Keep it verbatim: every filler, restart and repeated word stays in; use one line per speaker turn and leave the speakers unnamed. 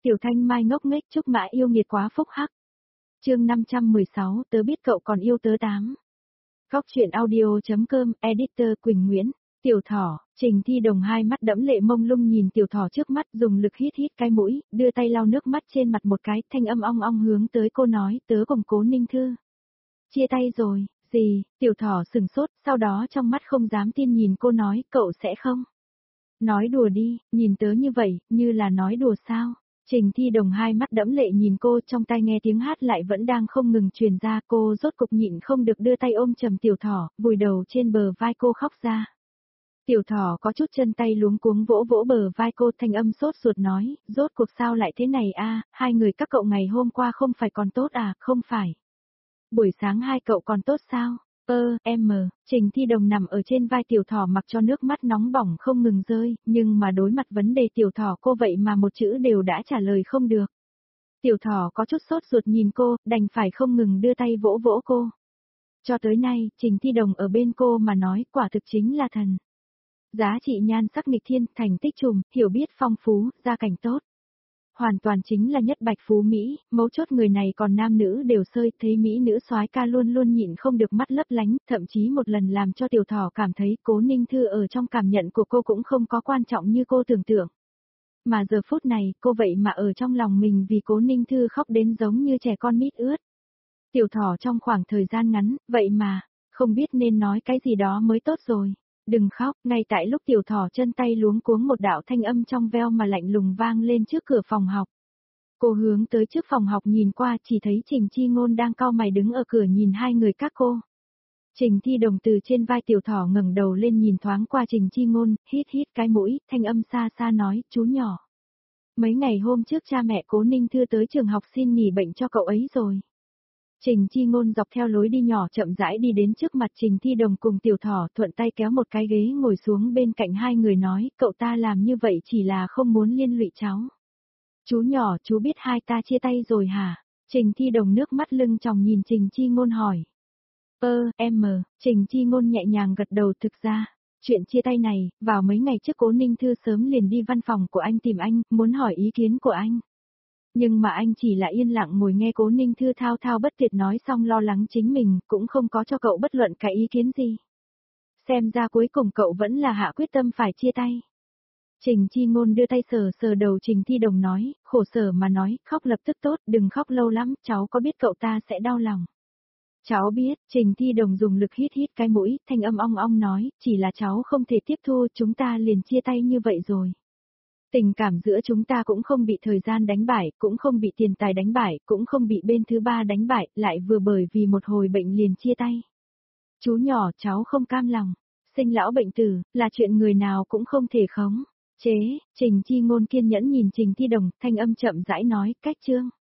Tiểu Thanh Mai ngốc nghếch Trúc Mã yêu nghiệt quá phúc hắc. Chương năm trăm mười sáu, tớ biết cậu còn yêu tớ tám. Góc truyện audio.com, editor Quỳnh Nguyễn. Tiểu Thỏ, Trình Thi Đồng hai mắt đẫm lệ mông lung nhìn Tiểu Thỏ trước mắt, dùng lực hít hít cái mũi, đưa tay lau nước mắt trên mặt một cái, thanh âm ong ong hướng tới cô nói, tớ cùng Cố Ninh Thư. Chia tay rồi, gì? Tiểu Thỏ sừng sốt, sau đó trong mắt không dám tin nhìn cô nói, cậu sẽ không? Nói đùa đi, nhìn tớ như vậy, như là nói đùa sao? Trình Thi Đồng hai mắt đẫm lệ nhìn cô, trong tai nghe tiếng hát lại vẫn đang không ngừng truyền ra, cô rốt cục nhịn không được đưa tay ôm chầm Tiểu Thỏ, vùi đầu trên bờ vai cô khóc ra. Tiểu Thỏ có chút chân tay luống cuống vỗ vỗ bờ vai cô, thanh âm sốt ruột nói, rốt cuộc sao lại thế này a? Hai người các cậu ngày hôm qua không phải còn tốt à, không phải. Buổi sáng hai cậu còn tốt sao? Ơ, em mờ, Trình Thi Đồng nằm ở trên vai Tiểu Thỏ mặc cho nước mắt nóng bỏng không ngừng rơi, nhưng mà đối mặt vấn đề Tiểu Thỏ cô vậy mà một chữ đều đã trả lời không được. Tiểu Thỏ có chút sốt ruột nhìn cô, đành phải không ngừng đưa tay vỗ vỗ cô. Cho tới nay, Trình Thi Đồng ở bên cô mà nói quả thực chính là thần. Giá trị nhan sắc nghịch thiên, thành tích trùm, hiểu biết phong phú, gia cảnh tốt. Hoàn toàn chính là nhất bạch phú Mỹ, mấu chốt người này còn nam nữ đều sơi, thấy Mỹ nữ soái ca luôn luôn nhịn không được mắt lấp lánh, thậm chí một lần làm cho Tiểu Thỏ cảm thấy Cố Ninh Thư ở trong cảm nhận của cô cũng không có quan trọng như cô tưởng tượng. Mà giờ phút này, cô vậy mà ở trong lòng mình vì Cố Ninh Thư khóc đến giống như trẻ con mít ướt. Tiểu Thỏ trong khoảng thời gian ngắn, vậy mà, không biết nên nói cái gì đó mới tốt rồi. Đừng khóc, ngay tại lúc Tiểu Thỏ chân tay luống cuống một đạo thanh âm trong veo mà lạnh lùng vang lên trước cửa phòng học. Cô hướng tới trước phòng học nhìn qua chỉ thấy Trình Chi Ngôn đang cau mày đứng ở cửa nhìn hai người các cô. Trình Thi Đồng từ trên vai Tiểu Thỏ ngẩng đầu lên nhìn thoáng qua Trình Chi Ngôn, hít hít cái mũi, thanh âm xa xa nói, chú nhỏ. Mấy ngày hôm trước cha mẹ Cố Ninh Thư tới trường học xin nghỉ bệnh cho cậu ấy rồi. Trình Chi Ngôn dọc theo lối đi nhỏ chậm rãi đi đến trước mặt Trình Thi Đồng cùng Tiểu Thỏ, thuận tay kéo một cái ghế ngồi xuống bên cạnh hai người nói, cậu ta làm như vậy chỉ là không muốn liên lụy cháu. Chú nhỏ, chú biết hai ta chia tay rồi hả? Trình Thi Đồng nước mắt lưng tròng nhìn Trình Chi Ngôn hỏi. Ơ, em mờ, Trình Chi Ngôn nhẹ nhàng gật đầu. Thực ra, chuyện chia tay này, vào mấy ngày trước Cố Ninh Thư sớm liền đi văn phòng của anh tìm anh, muốn hỏi ý kiến của anh. Nhưng mà anh chỉ là yên lặng ngồi nghe Cố Ninh Thư thao thao bất tuyệt nói xong lo lắng chính mình, cũng không có cho cậu bất luận cái ý kiến gì. Xem ra cuối cùng cậu vẫn là hạ quyết tâm phải chia tay. Trình Chi Ngôn đưa tay sờ sờ đầu Trình Thi Đồng nói, khổ sở mà nói, khóc lập tức tốt, đừng khóc lâu lắm, cháu có biết cậu ta sẽ đau lòng. Cháu biết, Trình Thi Đồng dùng lực hít hít cái mũi, thanh âm ong ong nói, chỉ là cháu không thể tiếp thu, chúng ta liền chia tay như vậy rồi. Tình cảm giữa chúng ta cũng không bị thời gian đánh bại, cũng không bị tiền tài đánh bại, cũng không bị bên thứ ba đánh bại, lại vừa bởi vì một hồi bệnh liền chia tay. Chú nhỏ, cháu không cam lòng, sinh lão bệnh tử, là chuyện người nào cũng không thể khống chế. Trình Chi Ngôn kiên nhẫn nhìn Trình Thi Đồng, thanh âm chậm rãi nói, cách chương.